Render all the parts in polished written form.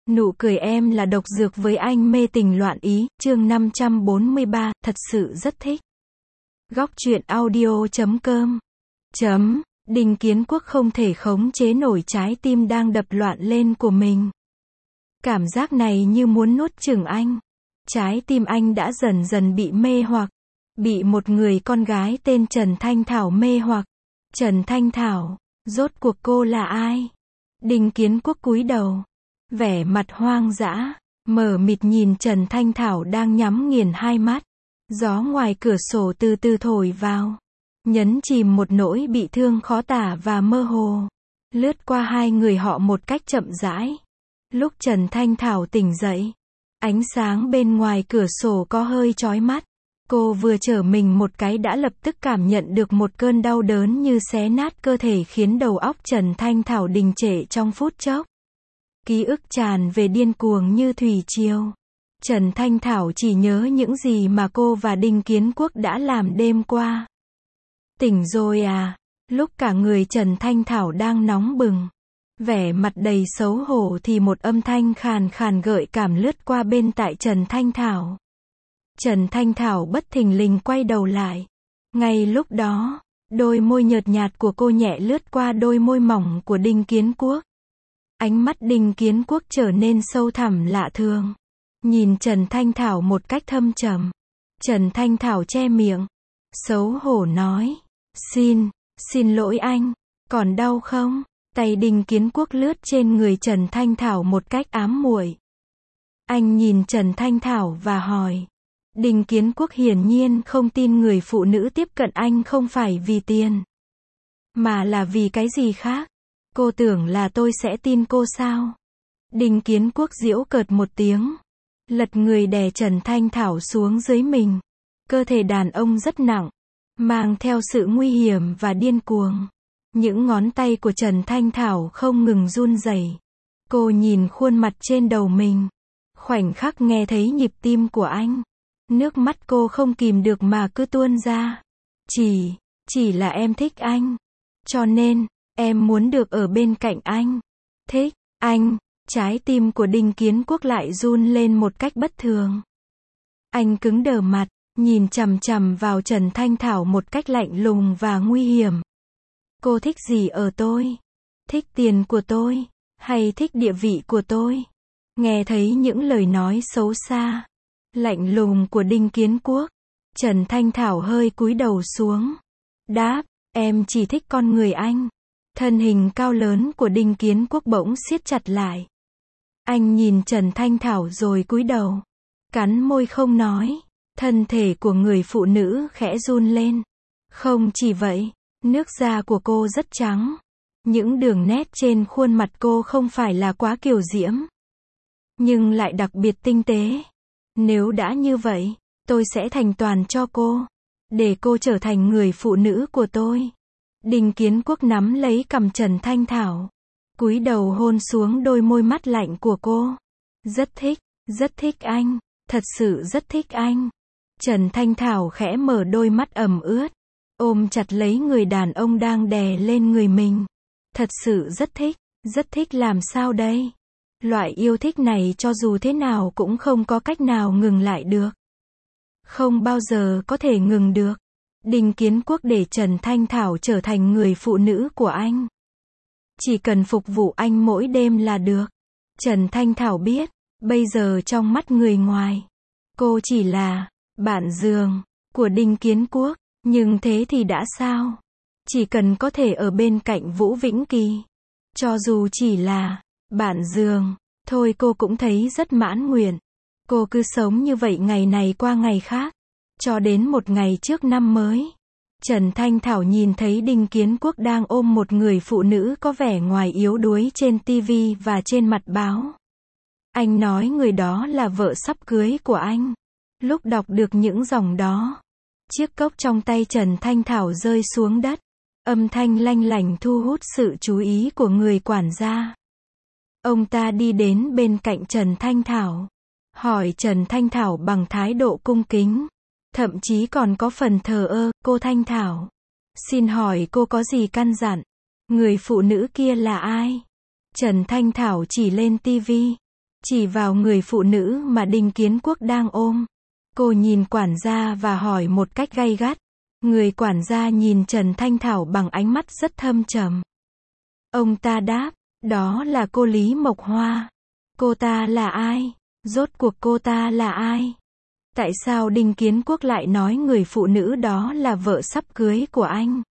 Nụ cười em là độc dược với anh mê tình loạn ý, chương 543, thật sự rất thích. Góc truyện audio.com Đinh Kiến Quốc không thể khống chế nổi trái tim đang đập loạn lên của mình. Cảm giác này như muốn nuốt chửng anh. Trái tim anh đã dần dần bị mê hoặc. Bị một người con gái tên Trần Thanh Thảo mê hoặc. Trần Thanh Thảo, rốt cuộc cô là ai? Đinh Kiến Quốc cúi đầu. Vẻ mặt hoang dã, mờ mịt nhìn Trần Thanh Thảo đang nhắm nghiền hai mắt. Gió ngoài cửa sổ từ từ thổi vào. Nhấn chìm một nỗi bị thương khó tả và mơ hồ. Lướt qua hai người họ một cách chậm rãi. Lúc Trần Thanh Thảo tỉnh dậy, ánh sáng bên ngoài cửa sổ có hơi chói mắt. Cô vừa trở mình một cái đã lập tức cảm nhận được một cơn đau đớn như xé nát cơ thể khiến đầu óc Trần Thanh Thảo đình trệ trong phút chốc. Ký ức tràn về điên cuồng như thủy triều. Trần Thanh Thảo chỉ nhớ những gì mà cô và Đinh Kiến Quốc đã làm đêm qua. Tỉnh rồi à? Lúc cả người Trần Thanh Thảo đang nóng bừng, vẻ mặt đầy xấu hổ thì một âm thanh khàn khàn gợi cảm lướt qua bên tai Trần Thanh Thảo. Trần Thanh Thảo bất thình lình quay đầu lại. Ngay lúc đó, đôi môi nhợt nhạt của cô nhẹ lướt qua đôi môi mỏng của Đinh Kiến Quốc. Ánh mắt Đinh Kiến Quốc trở nên sâu thẳm lạ thường. Nhìn Trần Thanh Thảo một cách thâm trầm. Trần Thanh Thảo che miệng. Xấu hổ nói. Xin lỗi anh. Còn đau không? Tay Đinh Kiến Quốc lướt trên người Trần Thanh Thảo một cách ám muội. Anh nhìn Trần Thanh Thảo và hỏi. Đinh Kiến Quốc hiển nhiên không tin người phụ nữ tiếp cận anh không phải vì tiền, mà là vì cái gì khác. Cô tưởng là tôi sẽ tin cô sao? Đinh Kiến Quốc giễu cợt một tiếng. Lật người đè Trần Thanh Thảo xuống dưới mình. Cơ thể đàn ông rất nặng, mang theo sự nguy hiểm và điên cuồng. Những ngón tay của Trần Thanh Thảo không ngừng run rẩy. Cô nhìn khuôn mặt trên đầu mình. Khoảnh khắc nghe thấy nhịp tim của anh. Nước mắt cô không kìm được mà cứ tuôn ra. Chỉ là em thích anh. Cho nên, em muốn được ở bên cạnh anh. Thích anh. Trái tim của Đinh Kiến Quốc lại run lên một cách bất thường. Anh cứng đờ mặt, nhìn chằm chằm vào Trần Thanh Thảo một cách lạnh lùng và nguy hiểm. Cô thích gì ở tôi? Thích tiền của tôi? Hay thích địa vị của tôi? Nghe thấy những lời nói xấu xa, lạnh lùng của Đinh Kiến Quốc, Trần Thanh Thảo hơi cúi đầu xuống. Đáp, em chỉ thích con người anh. Thân hình cao lớn của Đinh Kiến Quốc bỗng siết chặt lại. Anh nhìn Trần Thanh Thảo rồi cúi đầu. Cắn môi không nói. Thân thể của người phụ nữ khẽ run lên. Không chỉ vậy, nước da của cô rất trắng. Những đường nét trên khuôn mặt cô không phải là quá kiều diễm, nhưng lại đặc biệt tinh tế. Nếu đã như vậy, tôi sẽ thành toàn cho cô, để cô trở thành người phụ nữ của tôi. Đinh Kiến Quốc nắm lấy cằm Trần Thanh Thảo, cúi đầu hôn xuống đôi môi mắt lạnh của cô. Rất thích anh, thật sự rất thích anh. Trần Thanh Thảo khẽ mở đôi mắt ẩm ướt, ôm chặt lấy người đàn ông đang đè lên người mình. Thật sự rất thích làm sao đây? Loại yêu thích này cho dù thế nào cũng không có cách nào ngừng lại được. Không bao giờ có thể ngừng được. Đinh Kiến Quốc để Trần Thanh Thảo trở thành người phụ nữ của anh. Chỉ cần phục vụ anh mỗi đêm là được. Trần Thanh Thảo biết, bây giờ trong mắt người ngoài, cô chỉ là bạn giường của Đinh Kiến Quốc. Nhưng thế thì đã sao? Chỉ cần có thể ở bên cạnh Vũ Vĩnh Kỳ, cho dù chỉ là bạn giường, thôi cô cũng thấy rất mãn nguyện. Cô cứ sống như vậy ngày này qua ngày khác, cho đến một ngày trước năm mới. Trần Thanh Thảo nhìn thấy Đinh Kiến Quốc đang ôm một người phụ nữ có vẻ ngoài yếu đuối trên TV và trên mặt báo. Anh nói người đó là vợ sắp cưới của anh. Lúc đọc được những dòng đó, chiếc cốc trong tay Trần Thanh Thảo rơi xuống đất. Âm thanh lanh lảnh thu hút sự chú ý của người quản gia. Ông ta đi đến bên cạnh Trần Thanh Thảo, hỏi Trần Thanh Thảo bằng thái độ cung kính, thậm chí còn có phần thờ ơ. Cô Thanh Thảo, xin hỏi cô có gì căn dặn? Người phụ nữ kia là ai? Trần Thanh Thảo chỉ lên TV. chỉ vào người phụ nữ mà Đinh Kiến Quốc đang ôm. Cô nhìn quản gia và hỏi một cách gay gắt. Người quản gia nhìn Trần Thanh Thảo bằng ánh mắt rất thâm trầm. Ông ta đáp, đó là cô Lý Mộc Hoa. Cô ta là ai? Rốt cuộc cô ta là ai? Tại sao Đinh Kiến Quốc lại nói người phụ nữ đó là vợ sắp cưới của anh?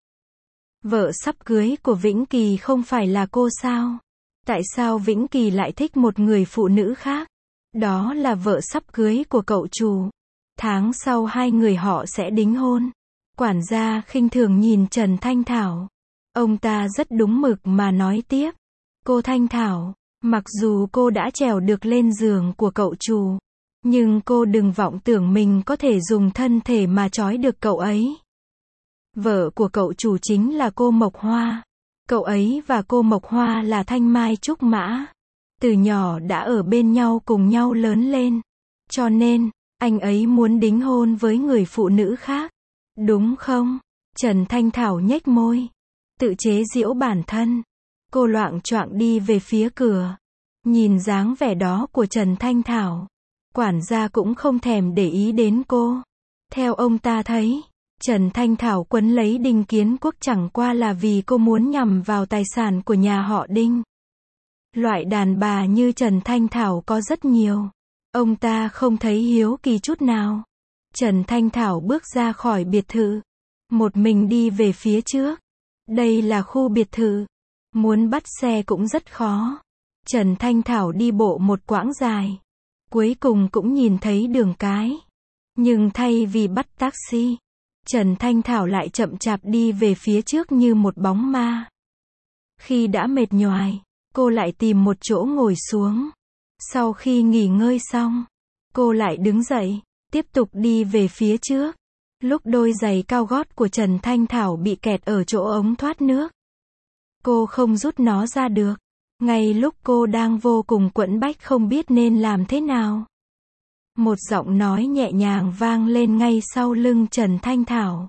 Vợ sắp cưới của Vĩnh Kỳ không phải là cô sao? Tại sao Vĩnh Kỳ lại thích một người phụ nữ khác? Đó là vợ sắp cưới của cậu chủ. Tháng sau hai người họ sẽ đính hôn. Quản gia khinh thường nhìn Trần Thanh Thảo. Ông ta rất đúng mực mà nói tiếp. Cô Thanh Thảo, mặc dù cô đã trèo được lên giường của cậu chủ, nhưng cô đừng vọng tưởng mình có thể dùng thân thể mà trói được cậu ấy. Vợ của cậu chủ chính là cô Mộc Hoa. Cậu ấy và cô Mộc Hoa là thanh mai trúc mã. Từ nhỏ đã ở bên nhau cùng nhau lớn lên. Cho nên, anh ấy muốn đính hôn với người phụ nữ khác. Đúng không? Trần Thanh Thảo nhếch môi. Tự chế giễu bản thân. Cô loạng choạng đi về phía cửa. Nhìn dáng vẻ đó của Trần Thanh Thảo. Quản gia cũng không thèm để ý đến cô. Theo ông ta thấy, Trần Thanh Thảo quấn lấy Đinh Kiến Quốc chẳng qua là vì cô muốn nhằm vào tài sản của nhà họ Đinh. Loại đàn bà như Trần Thanh Thảo có rất nhiều. Ông ta không thấy hiếu kỳ chút nào. Trần Thanh Thảo bước ra khỏi biệt thự. Một mình đi về phía trước. Đây là khu biệt thự. Muốn bắt xe cũng rất khó. Trần Thanh Thảo đi bộ một quãng dài. Cuối cùng cũng nhìn thấy đường cái. Nhưng thay vì bắt taxi, Trần Thanh Thảo lại chậm chạp đi về phía trước như một bóng ma. Khi đã mệt nhoài, cô lại tìm một chỗ ngồi xuống. Sau khi nghỉ ngơi xong, cô lại đứng dậy, tiếp tục đi về phía trước. Lúc đôi giày cao gót của Trần Thanh Thảo bị kẹt ở chỗ ống thoát nước, cô không rút nó ra được. Ngay lúc cô đang vô cùng quẫn bách không biết nên làm thế nào, một giọng nói nhẹ nhàng vang lên ngay sau lưng Trần Thanh Thảo.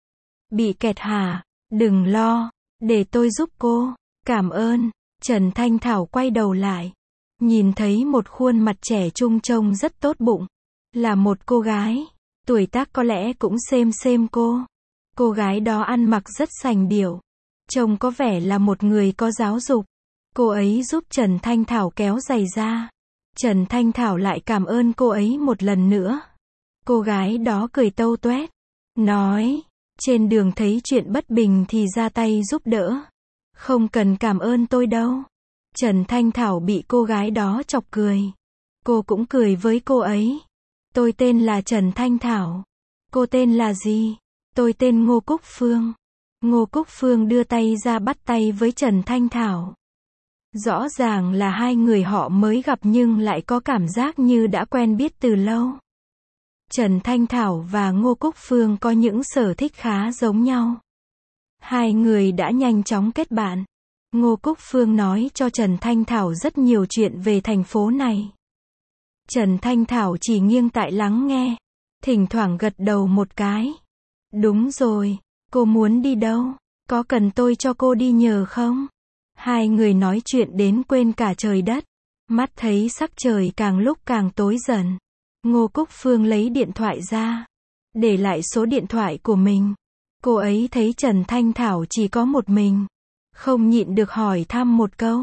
Bị kẹt hả? Đừng lo, để tôi giúp cô. Cảm ơn. Trần Thanh Thảo quay đầu lại, nhìn thấy một khuôn mặt trẻ trung trông rất tốt bụng. Là một cô gái, tuổi tác có lẽ cũng xem cô. Cô gái đó ăn mặc rất sành điệu, trông có vẻ là một người có giáo dục. Cô ấy giúp Trần Thanh Thảo kéo giày ra. Trần Thanh Thảo lại cảm ơn cô ấy một lần nữa. Cô gái đó cười tâu toét, nói, trên đường thấy chuyện bất bình thì ra tay giúp đỡ. Không cần cảm ơn tôi đâu. Trần Thanh Thảo bị cô gái đó chọc cười. Cô cũng cười với cô ấy. Tôi tên là Trần Thanh Thảo. Cô tên là gì? Tôi tên Ngô Cúc Phương. Ngô Cúc Phương đưa tay ra bắt tay với Trần Thanh Thảo. Rõ ràng là hai người họ mới gặp nhưng lại có cảm giác như đã quen biết từ lâu. Trần Thanh Thảo và Ngô Cúc Phương có những sở thích khá giống nhau. Hai người đã nhanh chóng kết bạn. Ngô Cúc Phương nói cho Trần Thanh Thảo rất nhiều chuyện về thành phố này. Trần Thanh Thảo chỉ nghiêng tai lắng nghe, thỉnh thoảng gật đầu một cái. Đúng rồi, cô muốn đi đâu? Có cần tôi cho cô đi nhờ không? Hai người nói chuyện đến quên cả trời đất. Mắt thấy sắc trời càng lúc càng tối dần. Ngô Cúc Phương lấy điện thoại ra, để lại số điện thoại của mình. Cô ấy thấy Trần Thanh Thảo chỉ có một mình, không nhịn được hỏi thăm một câu.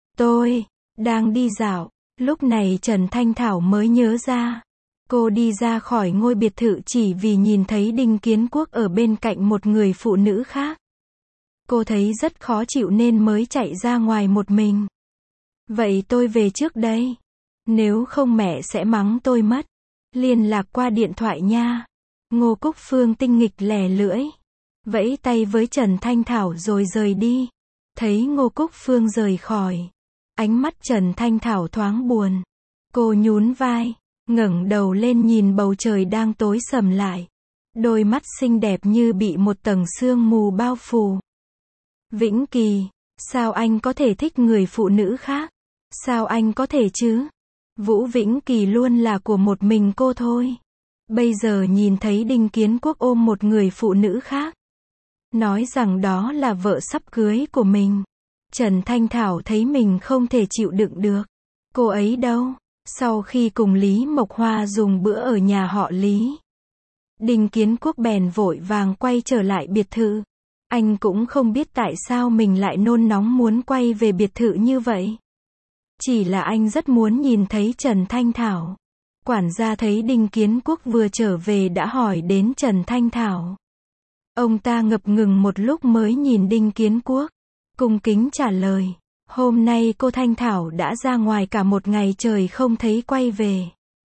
Tôi đang đi dạo. Lúc này Trần Thanh Thảo mới nhớ ra. Cô đi ra khỏi ngôi biệt thự chỉ vì nhìn thấy Đinh Kiến Quốc ở bên cạnh một người phụ nữ khác. Cô thấy rất khó chịu nên mới chạy ra ngoài một mình. Vậy tôi về trước đây. Nếu không mẹ sẽ mắng tôi mất. Liên lạc qua điện thoại nha. Ngô Cúc Phương tinh nghịch lè lưỡi, vẫy tay với Trần Thanh Thảo rồi rời đi. Thấy Ngô Cúc Phương rời khỏi, ánh mắt Trần Thanh Thảo thoáng buồn. Cô nhún vai, ngẩng đầu lên nhìn bầu trời đang tối sầm lại. Đôi mắt xinh đẹp như bị một tầng sương mù bao phủ. Vĩnh Kỳ, sao anh có thể thích người phụ nữ khác? Sao anh có thể chứ? Vũ Vĩnh Kỳ luôn là của một mình cô thôi. Bây giờ nhìn thấy Đinh Kiến Quốc ôm một người phụ nữ khác, nói rằng đó là vợ sắp cưới của mình. Trần Thanh Thảo thấy mình không thể chịu đựng được. Cô ấy đâu? Sau khi cùng Lý Mộc Hoa dùng bữa ở nhà họ Lý, Đinh Kiến Quốc bèn vội vàng quay trở lại biệt thự. Anh cũng không biết tại sao mình lại nôn nóng muốn quay về biệt thự như vậy. Chỉ là anh rất muốn nhìn thấy Trần Thanh Thảo. Quản gia thấy Đinh Kiến Quốc vừa trở về đã hỏi đến Trần Thanh Thảo. Ông ta ngập ngừng một lúc mới nhìn Đinh Kiến Quốc, cung kính trả lời. Hôm nay cô Thanh Thảo đã ra ngoài cả một ngày trời không thấy quay về.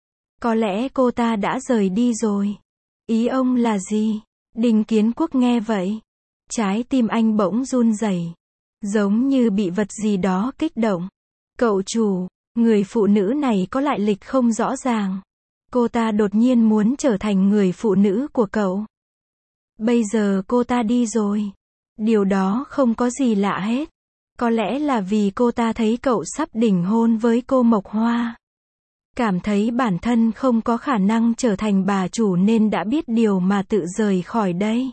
Có lẽ cô ta đã rời đi rồi. Ý ông là gì? Đinh Kiến Quốc nghe vậy, trái tim anh bỗng run rẩy, giống như bị vật gì đó kích động. Cậu chủ, người phụ nữ này có lại lịch không rõ ràng. Cô ta đột nhiên muốn trở thành người phụ nữ của cậu. Bây giờ cô ta đi rồi. Điều đó không có gì lạ hết. Có lẽ là vì cô ta thấy cậu sắp đính hôn với cô Mộc Hoa. Cảm thấy bản thân không có khả năng trở thành bà chủ nên đã biết điều mà tự rời khỏi đây.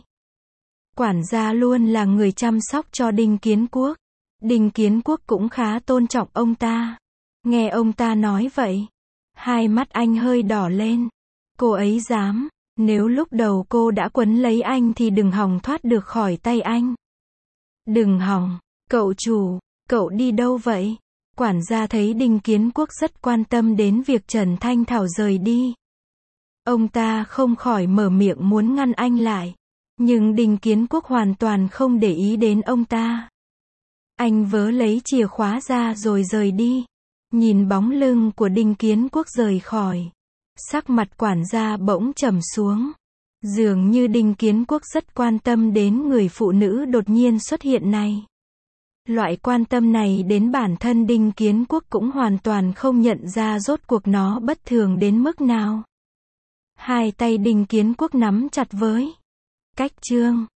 Quản gia luôn là người chăm sóc cho Đinh Kiến Quốc. Đinh Kiến Quốc cũng khá tôn trọng ông ta. Nghe ông ta nói vậy, hai mắt anh hơi đỏ lên. Cô ấy dám, nếu lúc đầu cô đã quấn lấy anh thì đừng hòng thoát được khỏi tay anh. Đừng hòng, cậu chủ, cậu đi đâu vậy? Quản gia thấy Đinh Kiến Quốc rất quan tâm đến việc Trần Thanh Thảo rời đi. Ông ta không khỏi mở miệng muốn ngăn anh lại. Nhưng Đinh Kiến Quốc hoàn toàn không để ý đến ông ta. Anh vớ lấy chìa khóa ra rồi rời đi. Nhìn bóng lưng của Đinh Kiến Quốc rời khỏi, sắc mặt quản gia bỗng trầm xuống. Dường như Đinh Kiến Quốc rất quan tâm đến người phụ nữ đột nhiên xuất hiện này. Loại quan tâm này đến bản thân Đinh Kiến Quốc cũng hoàn toàn không nhận ra rốt cuộc nó bất thường đến mức nào. Hai tay Đinh Kiến Quốc nắm chặt với cách chương.